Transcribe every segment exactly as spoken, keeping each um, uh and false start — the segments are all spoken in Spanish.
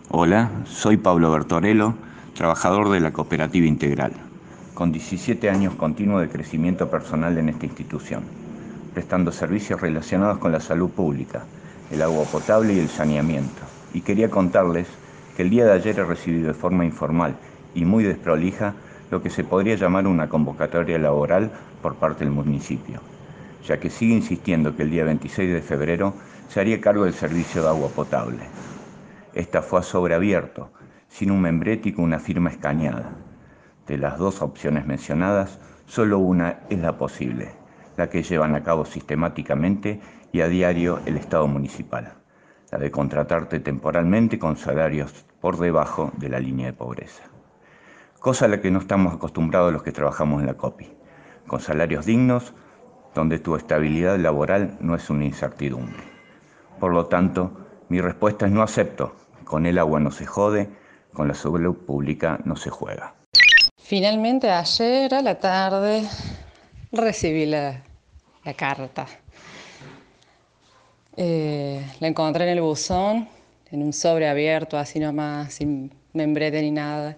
Hola, soy Pablo Bertorello, trabajador de la Cooperativa Integral, con diecisiete años continuos de crecimiento personal en esta institución, prestando servicios relacionados con la salud pública, el agua potable y el saneamiento. Y quería contarles que el día de ayer he recibido de forma informal y muy desprolija lo que se podría llamar una convocatoria laboral por parte del municipio, ya que sigue insistiendo que el día veintiséis de febrero se haría cargo del servicio de agua potable. Esta fue a sobreabierto, sin un membrete y con una firma escaneada. De las dos opciones mencionadas, solo una es la posible, la que llevan a cabo sistemáticamente y a diario el Estado municipal, la de contratarte temporalmente con salarios por debajo de la línea de pobreza. Cosa a la que no estamos acostumbrados los que trabajamos en la COPI, con salarios dignos, donde tu estabilidad laboral no es una incertidumbre. Por lo tanto, mi respuesta es no acepto. Con el agua no se jode, con la salud pública no se juega. Finalmente ayer a la tarde recibí la, la carta. Eh, la encontré en el buzón, en un sobre abierto, así nomás, sin membrete ni nada.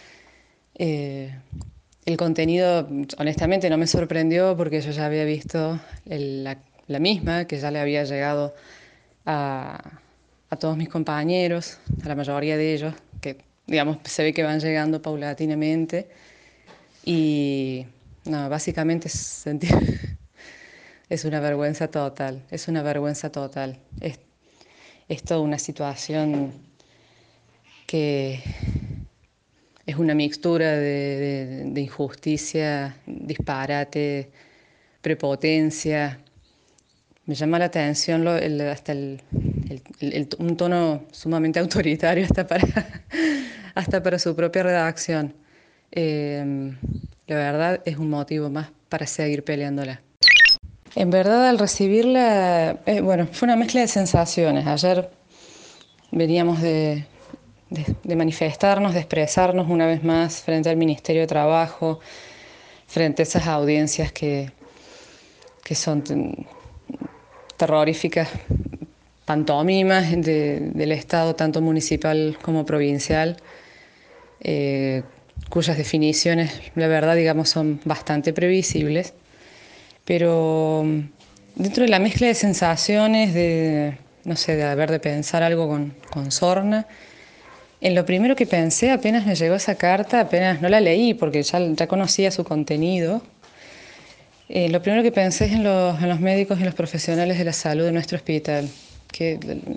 Eh, el contenido, honestamente, no me sorprendió porque yo ya había visto el- la, la misma, que ya le había llegado a, a todos mis compañeros, a la mayoría de ellos, que digamos se ve que van llegando paulatinamente. Y no, básicamente es, sentir, es una vergüenza total, es una vergüenza total. Es, es toda una situación que es una mixtura de, de- de injusticia, disparate, prepotencia. Me llama la atención lo- el- hasta el, el- el- el- un tono sumamente autoritario hasta para, hasta para su propia redacción. Eh, la verdad es un motivo más para seguir peleándola. En verdad, al recibirla, eh, bueno, fue una mezcla de sensaciones. Ayer veníamos de, de, de manifestarnos, de expresarnos una vez más frente al Ministerio de Trabajo, frente a esas audiencias que, que son terroríficas, pantomimas de, del Estado, tanto municipal como provincial, eh, cuyas definiciones, la verdad, digamos, son bastante previsibles. Pero dentro de la mezcla de sensaciones, de, no sé, de haber de pensar algo con, con sorna, en lo primero que pensé apenas me llegó esa carta, apenas no la leí porque ya, ya conocía su contenido, eh, lo primero que pensé es en los, en los médicos y los profesionales de la salud de nuestro hospital, que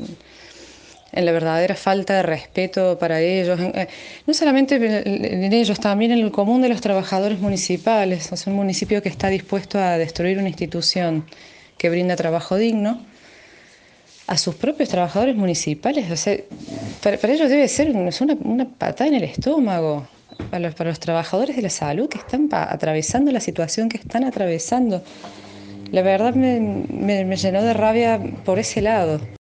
en la verdadera falta de respeto para ellos, en, eh, no solamente en ellos, también en el común de los trabajadores municipales. Es un municipio que está dispuesto a destruir una institución que brinda trabajo digno a sus propios trabajadores municipales. O sea, para, para ellos debe ser una, una patada en el estómago. Para los, para los trabajadores de la salud que están pa, atravesando la situación que están atravesando. La verdad me, me, me llenó de rabia por ese lado.